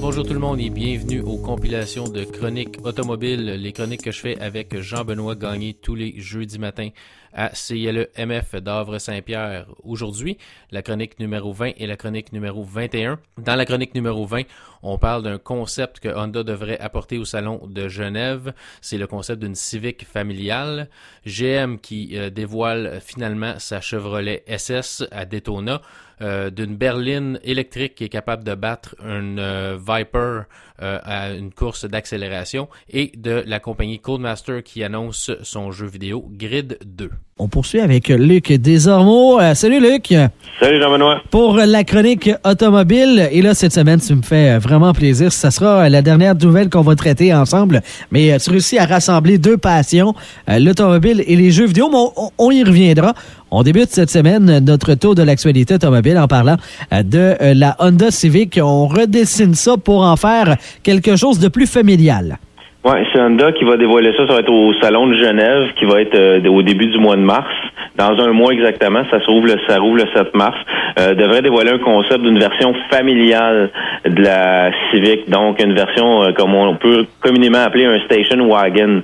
Bonjour tout le monde et bienvenue aux compilations de chroniques automobiles, les chroniques que je fais avec Jean-Benoît Gagné tous les jeudis matins à CILE-MF d'Havre-Saint-Pierre. Aujourd'hui, la chronique numéro 20 et la chronique numéro 21. Dans la chronique numéro 20, on parle d'un concept que Honda devrait apporter au salon de Genève. C'est le concept d'une Civic familiale. GM qui dévoile finalement sa Chevrolet SS à Daytona. D'une berline électrique qui est capable de battre une Viper à une course d'accélération et de la compagnie Codemaster qui annonce son jeu vidéo Grid 2. On poursuit avec Luc Desormeaux. Salut Luc! Salut Jean-Benoît! Pour la chronique automobile, et là cette semaine tu me fais vraiment plaisir, ça sera la dernière nouvelle qu'on va traiter ensemble, mais tu réussis à rassembler deux passions, l'automobile et les jeux vidéo, mais on y reviendra. On débute cette semaine notre tour de l'actualité automobile en parlant de la Honda Civic. On redessine ça pour en faire quelque chose de plus familial. Oui, c'est Honda qui va dévoiler ça. Ça va être au Salon de Genève, qui va être au début du mois de mars. Dans un mois exactement, ça rouvre le 7 mars. Devrait dévoiler un concept d'une version familiale de la Civic. Donc, une version, comme on peut communément appeler un station wagon.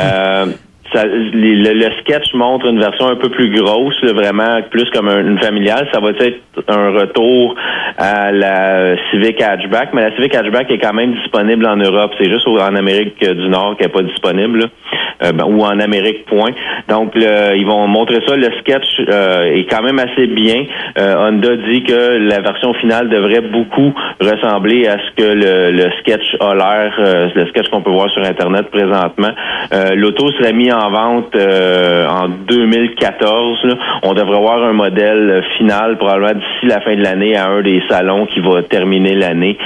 Le sketch montre une version un peu plus grosse, là, vraiment plus comme une familiale. Ça va être un retour à la Civic Hatchback, mais la Civic Hatchback est quand même disponible en Europe. C'est juste en Amérique du Nord qu'elle n'est pas disponible, ou en Amérique, point. Donc, ils vont montrer ça. Le sketch est quand même assez bien. Honda dit que la version finale devrait beaucoup ressembler à ce que le sketch a l'air, le sketch qu'on peut voir sur Internet présentement. L'auto serait mis en vente en 2014. Là. On devrait voir un modèle final probablement d'ici la fin de l'année à un des salons qui va terminer l'année.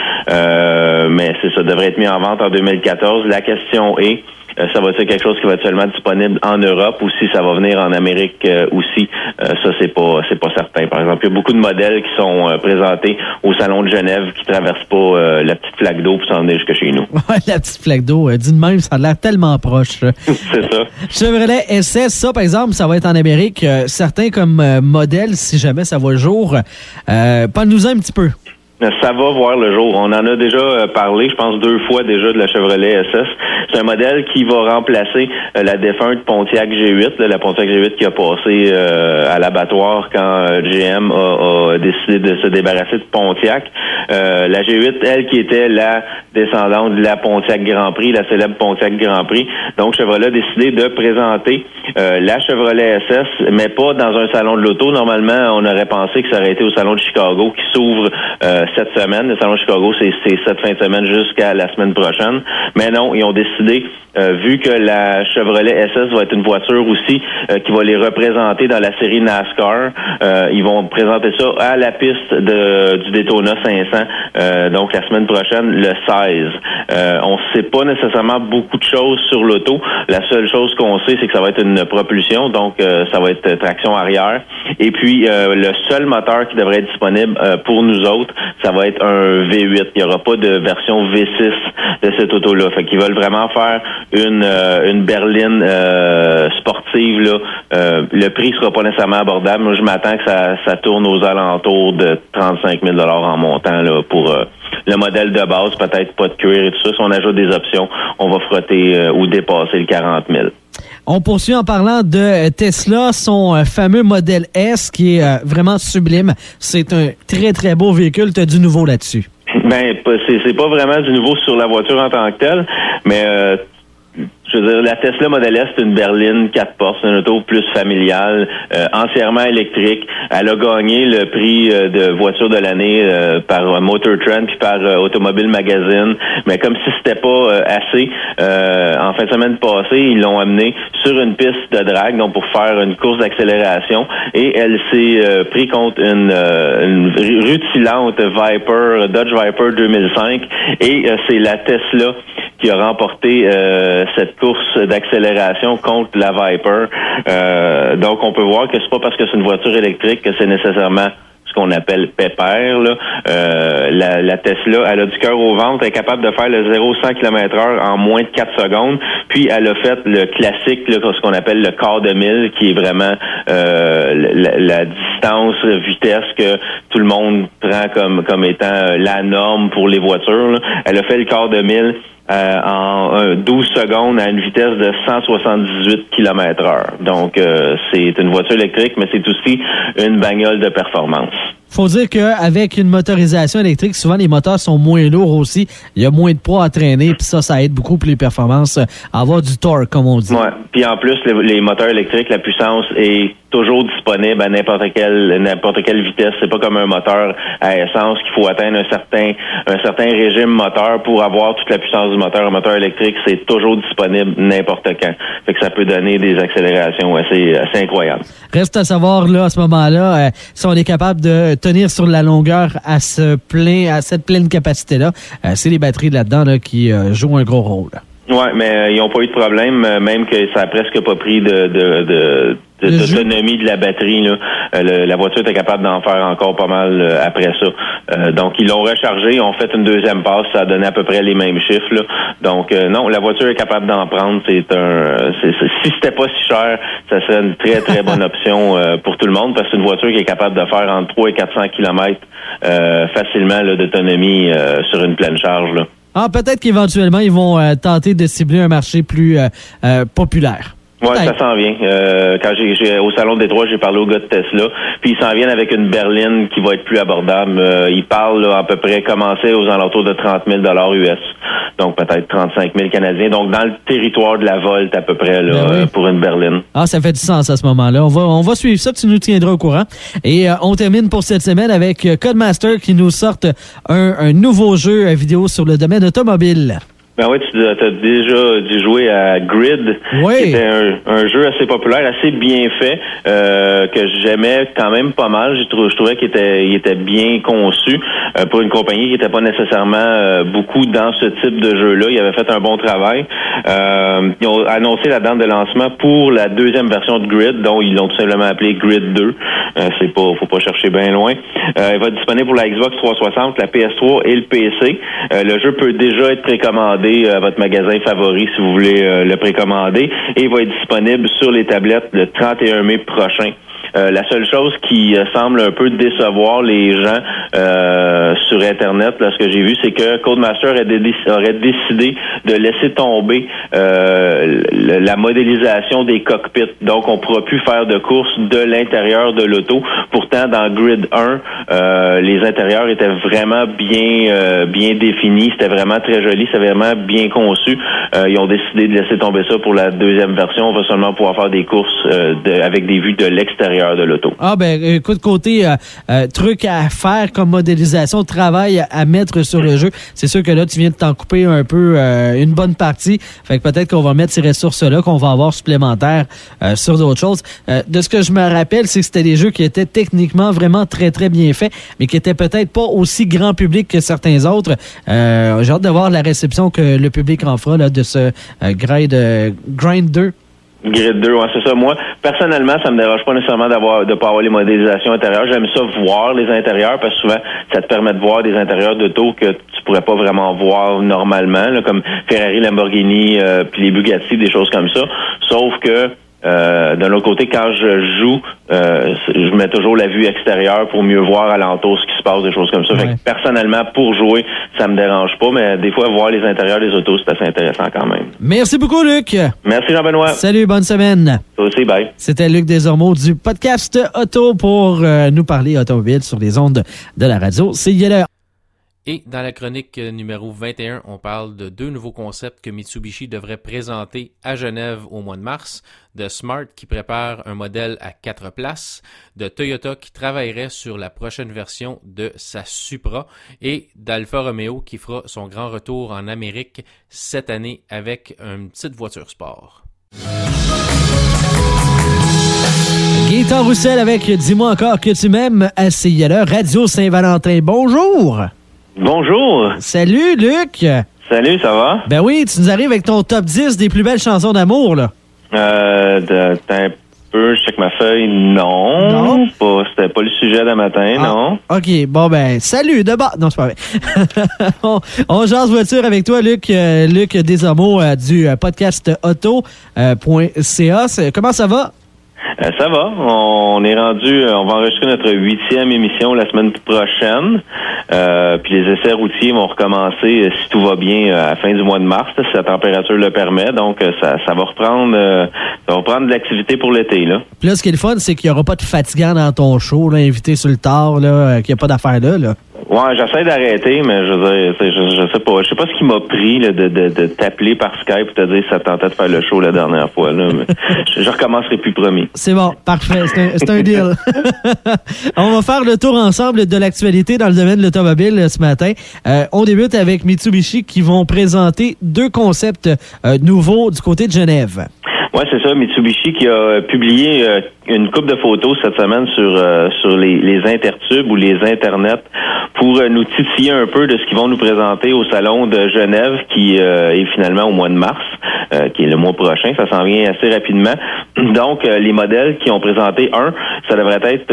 Mais ça devrait être mis en vente en 2014. La question est, ça va être quelque chose qui va être seulement disponible en Europe ou si ça va venir en Amérique aussi. Ça, c'est pas certain. Par exemple, il y a beaucoup de modèles qui sont présentés au Salon de Genève qui traversent pas la petite flaque d'eau pour s'en venir jusque chez nous. Ouais, la petite flaque d'eau, dit de même, ça a l'air tellement proche. C'est ça. Chevrolet SS, ça, par exemple, ça va être en Amérique. Certains comme modèle, si jamais ça voit le jour. Parle-nous-en un petit peu. Ça va voir le jour. On en a déjà parlé, je pense 2 fois déjà de la Chevrolet SS. C'est un modèle qui va remplacer la défunte Pontiac G8, la Pontiac G8 qui a passé à l'abattoir quand GM a décidé de se débarrasser de Pontiac. La G8, elle, qui était la descendante de la Pontiac Grand Prix, la célèbre Pontiac Grand Prix. Donc, Chevrolet a décidé de présenter la Chevrolet SS, mais pas dans un salon de l'auto. Normalement, on aurait pensé que ça aurait été au salon de Chicago qui s'ouvre cette semaine. Le salon de Chicago, c'est cette fin de semaine jusqu'à la semaine prochaine. Mais non, ils ont décidé, vu que la Chevrolet SS va être une voiture aussi qui va les représenter dans la série NASCAR, ils vont présenter ça à la piste du Daytona 500, donc la semaine prochaine, le 16. On sait pas nécessairement beaucoup de choses sur l'auto. La seule chose qu'on sait, c'est que ça va être une propulsion, donc ça va être traction arrière. Et puis, le seul moteur qui devrait être disponible pour nous autres, ça va être un V8. Il n'y aura pas de version V6 de cette auto-là. Fait qu'ils veulent vraiment faire une berline sportive, là. Le prix sera pas nécessairement abordable. Moi, je m'attends que ça tourne aux alentours de 35 000 $ en montant là, pour le modèle de base, peut-être pas de cuir et tout ça. Si on ajoute des options, on va frotter ou dépasser le 40 000. On poursuit en parlant de Tesla, son fameux modèle S qui est vraiment sublime. C'est un très, très beau véhicule. Tu as du nouveau là-dessus. Ben, c'est pas vraiment du nouveau sur la voiture en tant que telle, mais je veux dire, la Tesla Model S, c'est une berline 4 portes, c'est une auto plus familiale, entièrement électrique. Elle a gagné le prix de voiture de l'année par Motor Trend puis par Automobile Magazine. Mais comme si c'était pas assez, en fin de semaine passée, ils l'ont amenée sur une piste de drag, donc pour faire une course d'accélération. Et elle s'est pris contre une rutilante Viper, Dodge Viper 2005. Et c'est la Tesla qui a remporté cette course d'accélération contre la Viper. Donc, on peut voir que c'est pas parce que c'est une voiture électrique que c'est nécessairement ce qu'on appelle pépère. Là. La Tesla, elle a du cœur au ventre, elle est capable de faire le 0-100 km/h en moins de 4 secondes. Puis elle a fait le classique, là, ce qu'on appelle le quart de mille, qui est vraiment la distance, vitesse que tout le monde prend comme étant la norme pour les voitures. Là. Elle a fait le quart de mille en 12 secondes à une vitesse de 178 km/h. Donc, c'est une voiture électrique, mais c'est aussi une bagnole de performance. Faut dire qu'avec une motorisation électrique, souvent les moteurs sont moins lourds aussi. Il y a moins de poids à traîner, puis ça aide beaucoup pour les performances, à avoir du torque, comme on dit. Ouais. Puis en plus, les moteurs électriques, la puissance est toujours disponible à n'importe quelle vitesse. C'est pas comme un moteur à essence qu'il faut atteindre un certain régime moteur pour avoir toute la puissance du moteur. Un moteur électrique, c'est toujours disponible n'importe quand. Fait que ça peut donner des accélérations assez incroyables. Reste à savoir là à ce moment-là si on est capable de tenir sur la longueur à cette pleine capacité-là. C'est les batteries là-dedans là, qui jouent un gros rôle. Ouais, mais ils n'ont pas eu de problème, même que ça a presque pas pris d'autonomie de la batterie. Là. La voiture était capable d'en faire encore pas mal après ça. Donc, ils l'ont rechargé, ils ont fait une deuxième passe, ça a donné à peu près les mêmes chiffres. Là. Donc, non, la voiture est capable d'en prendre. Si c'était pas si cher, ça serait une très, très bonne option pour tout le monde, parce que c'est une voiture qui est capable de faire entre 300 et 400 km facilement là, d'autonomie sur une pleine charge. Là. Ah, peut-être qu'éventuellement, ils vont tenter de cibler un marché plus populaire. Ouais, ça s'en vient. Quand j'ai au Salon de Détroit, j'ai parlé aux gars de Tesla, puis ils s'en viennent avec une berline qui va être plus abordable. Ils parlent là, à peu près commencer aux alentours de 30 000 $ US, donc peut-être 35 000 Canadiens. Donc dans le territoire de la Volt à peu près là, pour une berline. Ah, ça fait du sens à ce moment-là. On va suivre ça, tu nous tiendras au courant. Et on termine pour cette semaine avec Codemaster qui nous sortent un nouveau jeu vidéo sur le domaine automobile. Ben oui, tu as déjà dû jouer à Grid, qui était un jeu assez populaire, assez bien fait, que j'aimais quand même pas mal. Je trouvais qu'il était bien conçu pour une compagnie qui n'était pas nécessairement beaucoup dans ce type de jeu-là. Ils avaient fait un bon travail. Ils ont annoncé la date de lancement pour la deuxième version de Grid, dont ils l'ont tout simplement appelé Grid 2. Faut pas chercher bien loin. Il va être disponible pour la Xbox 360, la PS3 et le PC. Le jeu peut déjà être précommandé à votre magasin favori si vous voulez le précommander, et il va être disponible sur les tablettes le 31 mai prochain. La seule chose qui semble un peu décevoir les gens sur Internet, là, ce que j'ai vu, c'est que Codemaster aurait décidé de laisser tomber la modélisation des cockpits. Donc, on ne pourra plus faire de courses de l'intérieur de l'auto. Pourtant, dans Grid 1, les intérieurs étaient vraiment bien définis. C'était vraiment très joli. C'était vraiment bien conçu. Ils ont décidé de laisser tomber ça pour la deuxième version. On va seulement pouvoir faire des courses avec des vues de l'extérieur de l'auto. Ah ben écoute, côté truc à faire comme modélisation, travail à mettre sur le jeu, c'est sûr que là tu viens de t'en couper un peu une bonne partie, fait que peut-être qu'on va mettre ces ressources-là qu'on va avoir supplémentaires sur d'autres choses. De ce que je me rappelle, c'est que c'était des jeux qui étaient techniquement vraiment très très bien faits, mais qui étaient peut-être pas aussi grand public que certains autres. J'ai hâte de voir la réception que le public en fera là, de ce Grind 2. Grid 2, ouais, c'est ça. Moi, personnellement, ça me dérange pas nécessairement de pas avoir les modélisations intérieures. J'aime ça voir les intérieurs, parce que souvent, ça te permet de voir des intérieurs d'auto que tu pourrais pas vraiment voir normalement, là, comme Ferrari, Lamborghini, puis les Bugatti, des choses comme ça. Sauf que d'un autre côté, quand je joue, je mets toujours la vue extérieure pour mieux voir alentour ce qui se passe, des choses comme ça. Ouais. Fait que personnellement, pour jouer, ça me dérange pas, mais des fois, voir les intérieurs des autos, c'est assez intéressant quand même. Merci beaucoup, Luc. Merci, Jean-Benoît. Salut, bonne semaine. Toi aussi, bye. C'était Luc Desormeaux du podcast Auto pour nous parler automobile sur les ondes de la radio. C'est Yeller. Et dans la chronique numéro 21, on parle de 2 nouveaux concepts que Mitsubishi devrait présenter à Genève au mois de mars, de Smart qui prépare un modèle à 4 places, de Toyota qui travaillerait sur la prochaine version de sa Supra et d'Alfa Romeo qui fera son grand retour en Amérique cette année avec une petite voiture sport. Gaëtan Roussel avec Dis-moi encore que tu m'aimes à CILE Radio Saint-Valentin. Bonjour! Bonjour! Salut, Luc! Salut, ça va? Ben oui, tu nous arrives avec ton top 10 des plus belles chansons d'amour, là. Un peu, je check ma feuille. Non. C'était pas le sujet. sujet de matin, non? OK, bon ben, salut, de bas. Non, c'est pas vrai. on jase voiture avec toi, Luc Desormeaux du podcast auto.ca. Comment ça va? Ça va. On est rendu, on va enregistrer notre 8e émission la semaine prochaine. Puis les essais routiers vont recommencer, si tout va bien, à la fin du mois de mars, si la température le permet. Donc, ça va reprendre de l'activité pour l'été, là. Puis là, ce qui est le fun, c'est qu'il n'y aura pas de fatigant dans ton show, là, invité sur le tard, là, qu'il n'y a pas d'affaire là. Ouais, j'essaie d'arrêter, mais je veux dire, je sais pas. Je sais pas ce qui m'a pris là, de t'appeler par Skype pour te dire que ça tentait de faire le show la dernière fois. Là, mais je recommencerai plus, promis. C'est bon, parfait. C'est un deal. On va faire le tour ensemble de l'actualité dans le domaine de l'automobile ce matin. On débute avec Mitsubishi qui vont présenter 2 concepts nouveaux du côté de Genève. Ouais, c'est ça. Mitsubishi qui a publié une couple de photos cette semaine sur les intertubes ou les internets pour nous titiller un peu de ce qu'ils vont nous présenter au salon de Genève qui est finalement au mois de mars, qui est le mois prochain. Ça s'en vient assez rapidement. Donc, les modèles qui ont présenté ça devrait être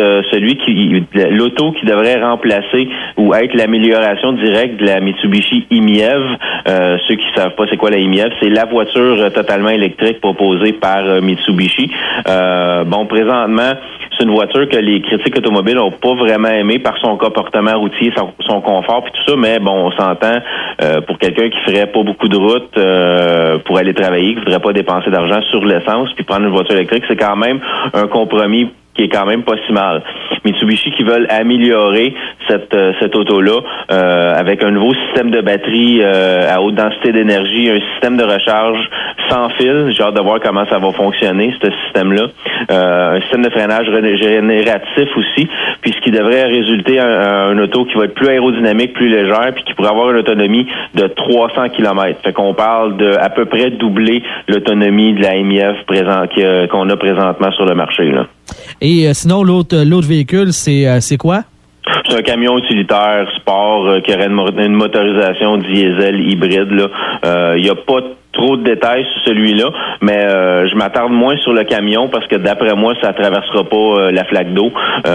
l'auto qui devrait remplacer ou être l'amélioration directe de la Mitsubishi e-MiEV. Ceux qui savent pas c'est quoi la e-MiEV, c'est la voiture totalement électrique proposée par Mitsubishi. Présentement, c'est une voiture que les critiques automobiles n'ont pas vraiment aimé par son comportement routier, son confort puis tout ça, mais bon, on s'entend pour quelqu'un qui ferait pas beaucoup de route pour aller travailler, qui voudrait pas dépenser d'argent sur l'essence puis prendre une voiture électrique, c'est quand même un compromis qui est quand même pas si mal. Mitsubishi qui veulent améliorer cette auto-là avec un nouveau système de batterie à haute densité d'énergie, un système de recharge sans fil. J'ai hâte de voir comment ça va fonctionner, ce système-là. Un système de freinage régénératif aussi, puis ce qui devrait résulter un auto qui va être plus aérodynamique, plus légère, puis qui pourrait avoir une autonomie de 300 km. Fait qu'on parle de à peu près doubler l'autonomie de la e-MiEV qu'on a présentement sur le marché, là. Et sinon, l'autre véhicule, c'est quoi? C'est un camion utilitaire sport qui aurait une motorisation diesel hybride. Il n'y a pas trop de détails sur celui-là, mais je m'attarde moins sur le camion parce que d'après moi, ça traversera pas la flaque d'eau.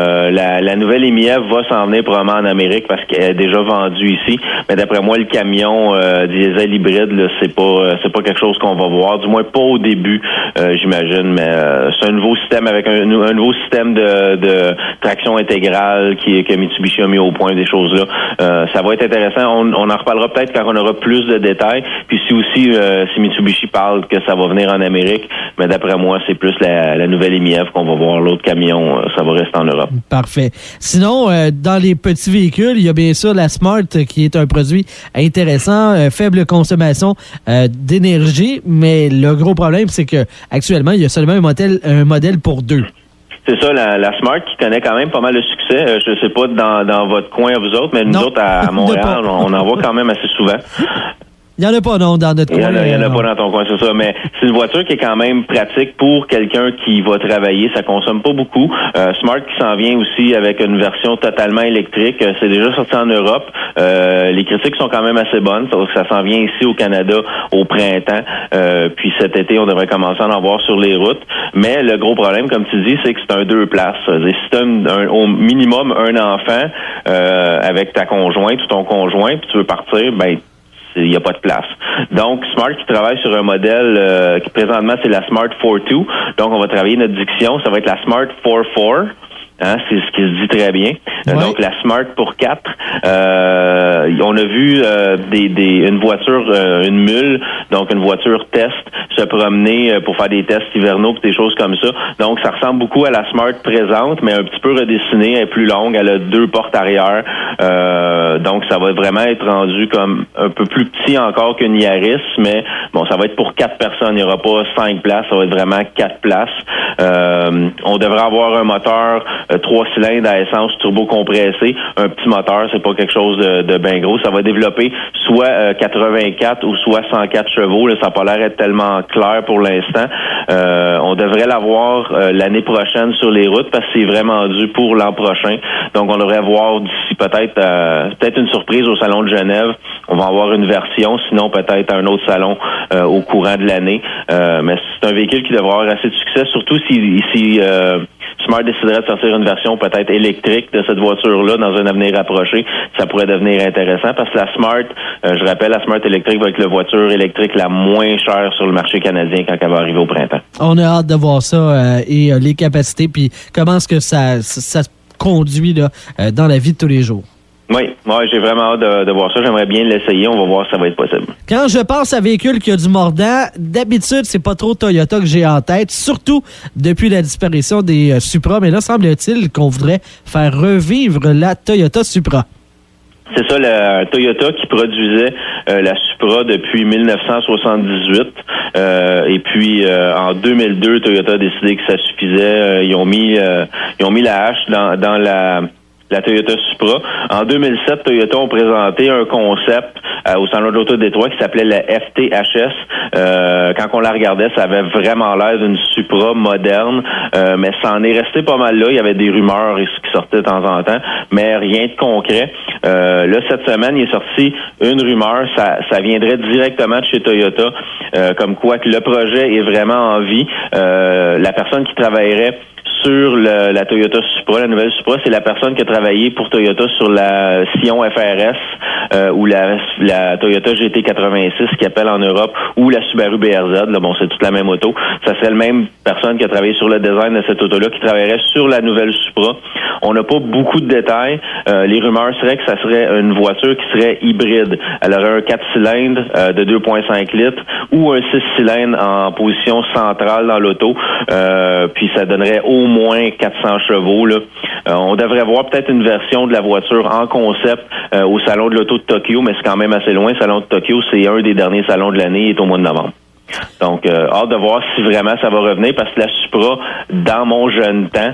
La nouvelle e-MiEV va s'en venir probablement en Amérique parce qu'elle est déjà vendue ici, mais d'après moi, le camion diesel hybride, là, c'est pas quelque chose qu'on va voir, du moins pas au début, j'imagine, mais c'est un nouveau système avec un nouveau système de traction intégrale que Mitsubishi a mis au point, des choses-là. Ça va être intéressant. On en reparlera peut-être quand on aura plus de détails. Puis si Mitsubishi parle que ça va venir en Amérique, mais d'après moi, c'est plus la nouvelle e-MiEV qu'on va voir. L'autre camion, ça va rester en Europe. Parfait. Sinon, dans les petits véhicules, il y a bien sûr la Smart qui est un produit intéressant, faible consommation d'énergie, mais le gros problème, c'est que actuellement, il y a seulement un modèle pour 2. C'est ça, la Smart qui connaît quand même pas mal de succès. Je sais pas dans votre coin, vous autres, mais nous autres, à Montréal, on en voit quand même assez souvent. Il n'y en a pas, non, dans notre coin. Il y en a pas dans ton coin, c'est ça. Mais c'est une voiture qui est quand même pratique pour quelqu'un qui va travailler. Ça consomme pas beaucoup. Smart qui s'en vient aussi avec une version totalement électrique. C'est déjà sorti en Europe. Les critiques sont quand même assez bonnes. Ça s'en vient ici au Canada au printemps. Puis cet été, on devrait commencer à en voir sur les routes. Mais le gros problème, comme tu dis, c'est que c'est un 2 places. Si tu as au minimum un enfant avec ta conjointe ou ton conjoint, puis tu veux partir, ben il n'y a pas de place. Donc, Smart qui travaille sur un modèle qui présentement, c'est la Smart 4.2. Donc, on va travailler notre diction. Ça va être la Smart 4.4. Hein, c'est ce qui se dit très bien. Ouais. Donc, la Smart pour 4. On a vu une voiture, une mule, donc une voiture test, se promener pour faire des tests hivernaux et des choses comme ça. Donc, ça ressemble beaucoup à la Smart présente, mais un petit peu redessinée. Elle est plus longue. Elle a 2 portes arrière. Donc, ça va vraiment être rendu comme un peu plus petit encore qu'une Yaris, mais bon, ça va être pour 4 personnes. Il n'y aura pas 5 places. Ça va être vraiment 4 places. On devrait avoir un moteur 3 cylindres à essence turbo-compressé. Un petit moteur, c'est pas quelque chose de bien gros. Ça va développer soit 84 ou soit 104 chevaux. Là, ça n'a pas l'air d'être tellement clair pour l'instant. On devrait l'avoir l'année prochaine sur les routes parce que c'est vraiment dû pour l'an prochain. Donc, on devrait voir d'ici peut-être une surprise au Salon de Genève. On va avoir une version, sinon peut-être un autre salon au courant de l'année. Mais c'est un véhicule qui devrait avoir assez de succès, surtout si Smart déciderait de sortir une version peut-être électrique de cette voiture-là dans un avenir rapproché, ça pourrait devenir intéressant parce que la Smart, je rappelle, la Smart électrique va être la voiture électrique la moins chère sur le marché canadien quand elle va arriver au printemps. On a hâte de voir ça et les capacités, puis comment est-ce que ça se conduit là, dans la vie de tous les jours. Oui, j'ai vraiment hâte de voir ça. J'aimerais bien l'essayer. On va voir si ça va être possible. Quand je pense à véhicule qui a du mordant, d'habitude, c'est pas trop Toyota que j'ai en tête, surtout depuis la disparition des Supra. Mais là, semble-t-il qu'on voudrait faire revivre la Toyota Supra. C'est ça, la Toyota qui produisait la Supra depuis 1978. Et puis, en 2002, Toyota a décidé que ça suffisait. Ils ont mis la hache dans la Toyota Supra. En 2007, Toyota ont présenté un concept au Salon de l'Auto de Détroit qui s'appelait la FTHS. Quand on la regardait, ça avait vraiment l'air d'une Supra moderne, mais ça en est resté pas mal là. Il y avait des rumeurs qui sortaient de temps en temps, mais rien de concret. Là, cette semaine, il est sorti une rumeur. Ça viendrait directement de chez Toyota, comme quoi que le projet est vraiment en vie. La personne qui travaillerait sur la Toyota Supra, la nouvelle Supra, c'est la personne qui a travaillé pour Toyota sur la Scion FRS ou la Toyota GT86 qui appelle en Europe ou la Subaru BRZ. Là, bon, c'est toute la même auto. Ça serait la même personne qui a travaillé sur le design de cette auto-là qui travaillerait sur la nouvelle Supra. On n'a pas beaucoup de détails. Les rumeurs seraient que ça serait une voiture qui serait hybride. Elle aurait un 4 cylindres de 2,5 litres ou un 6 cylindres en position centrale dans l'auto. Puis ça donnerait au moins 400 chevaux. Là. On devrait voir peut-être une version de la voiture en concept au Salon de l'Auto de Tokyo, mais c'est quand même assez loin. Le Salon de Tokyo, c'est un des derniers salons de l'année, il est au mois de novembre. Donc, hâte de voir si vraiment ça va revenir, parce que la Supra, dans mon jeune temps,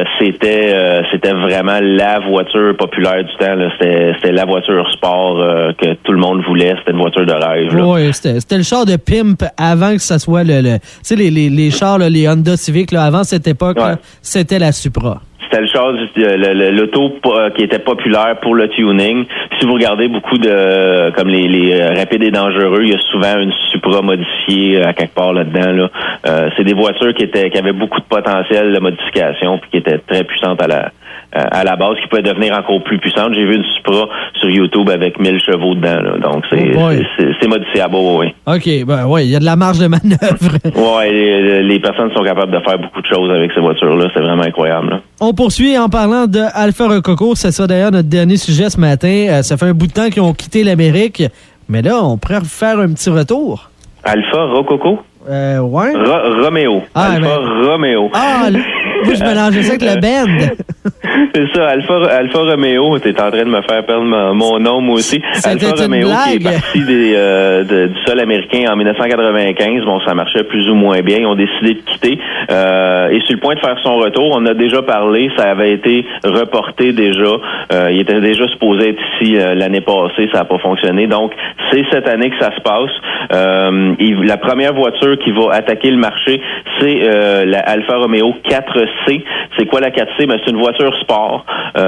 c'était vraiment la voiture populaire du temps. Là. C'était la voiture sport que tout le monde voulait. C'était une voiture de rêve. Oui, c'était le char de pimp avant que ça soit tu sais, les chars, là, les Honda Civic, là, avant cette époque, là, c'était la Supra. C'était le char, l'auto qui était populaire pour le tuning. Si vous regardez beaucoup de, comme les rapides et dangereux, il y a souvent une Supra modifiée à quelque part là-dedans. Là. C'est des voitures qui avaient beaucoup de potentiel de modification puis qui étaient très puissantes à la base, qui pouvaient devenir encore plus puissantes. J'ai vu une Supra sur YouTube avec 1000 chevaux dedans. Là. Donc, c'est modifiable, oui. OK, ben oui, il y a de la marge de manœuvre. Oui, les personnes sont capables de faire beaucoup de choses avec ces voitures-là. C'est vraiment incroyable. Là. On poursuit en parlant de Alfa Rococo. C'est ça d'ailleurs notre dernier sujet ce matin. Ça fait un bout de temps qu'ils ont quitté l'Amérique. Mais là, on pourrait faire un petit retour. Alfa Rococo? Ouais. Romeo. Alfa Romeo. Ah, moi, je mélangeais ça avec le band. C'est ça, Alfa Romeo. T'es en train de me faire perdre mon nom, moi aussi. Alfa Romeo, qui est parti du sol américain en 1995. Bon, ça marchait plus ou moins bien. Ils ont décidé de quitter. Et sur le point de faire son retour, on a déjà parlé. Ça avait été reporté déjà. Il était déjà supposé être ici l'année passée. Ça n'a pas fonctionné. Donc, c'est cette année que ça se passe. La première voiture qui va attaquer le marché, c'est la Alfa Romeo 4C. C'est quoi la 4C? Ben, c'est une voiture sport.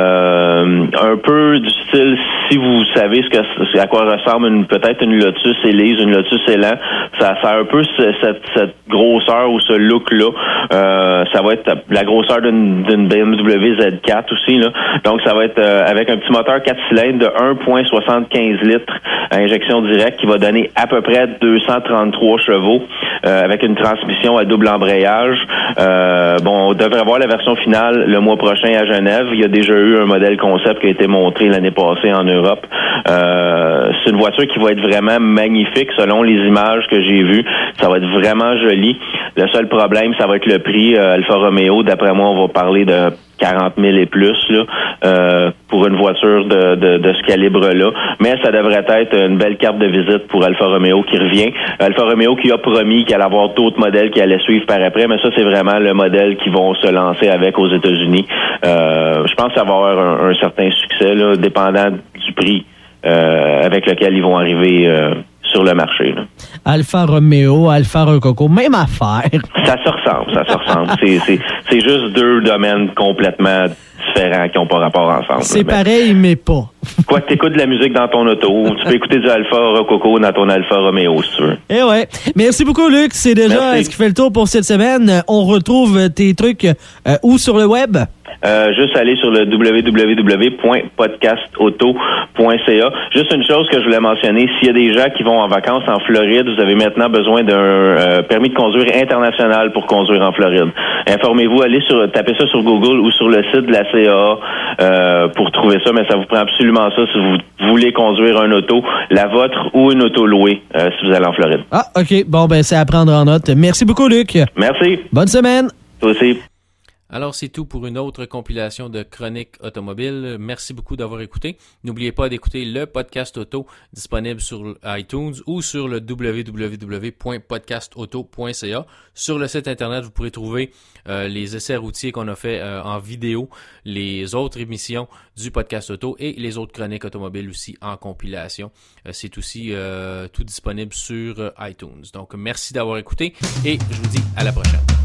Un peu du style, si vous savez à quoi ressemble peut-être une Lotus Elise, une Lotus Elan. Ça a un peu cette grosseur ou ce look-là. Ça va être la grosseur d'une BMW Z4 aussi. Là. Donc, ça va être avec un petit moteur 4 cylindres de 1,75 litres à injection directe qui va donner à peu près 233 chevaux avec une transmission à double embrayage. On devrait voir la version finale le mois prochain à Genève. Il y a déjà eu un modèle concept qui a été montré l'année passée en Europe. C'est une voiture qui va être vraiment magnifique selon les images que j'ai vues. Ça va être vraiment joli. Le seul problème, ça va être le prix. Alfa Romeo, d'après moi, on va parler de 40 000 et plus là, pour une voiture de ce calibre-là. Mais ça devrait être une belle carte de visite pour Alfa Romeo qui revient. Alfa Romeo qui a promis qu'il allait avoir d'autres modèles qui allaient suivre par après, mais ça, c'est vraiment le modèle qu'ils vont se lancer avec aux États-Unis. Je pense que ça va avoir un certain succès, là, dépendant du prix avec lequel ils vont arriver sur le marché. Là. Alfa Romeo, Alfa Rococo, même affaire. Ça se ressemble. C'est juste deux domaines complètement différents qui n'ont pas rapport ensemble. C'est pareil, mais pas. Quoi que t'écoutes de la musique dans ton auto, tu peux écouter du Alfa Rococo dans ton Alfa Romeo, si tu veux. Eh ouais. Merci beaucoup, Luc. C'est déjà ce qui fait le tour pour cette semaine. On retrouve tes trucs où sur le web? Juste aller sur le www.podcastauto.ca. Juste une chose que je voulais mentionner, s'il y a des gens qui vont en vacances en Floride, vous avez maintenant besoin d'un permis de conduire international pour conduire en Floride. Informez-vous, tapez ça sur Google ou sur le site de la CAA pour trouver ça, mais ça vous prend absolument ça si vous voulez conduire un auto, la vôtre ou une auto louée si vous allez en Floride. Ah, OK. Bon, ben c'est à prendre en note. Merci beaucoup, Luc. Merci. Bonne semaine. Toi aussi. Alors, c'est tout pour une autre compilation de chroniques automobiles. Merci beaucoup d'avoir écouté. N'oubliez pas d'écouter le podcast auto disponible sur iTunes ou sur le www.podcastauto.ca. Sur le site Internet, vous pourrez trouver les essais routiers qu'on a fait en vidéo, les autres émissions du podcast auto et les autres chroniques automobiles aussi en compilation. C'est aussi tout disponible sur iTunes. Donc, merci d'avoir écouté et je vous dis à la prochaine.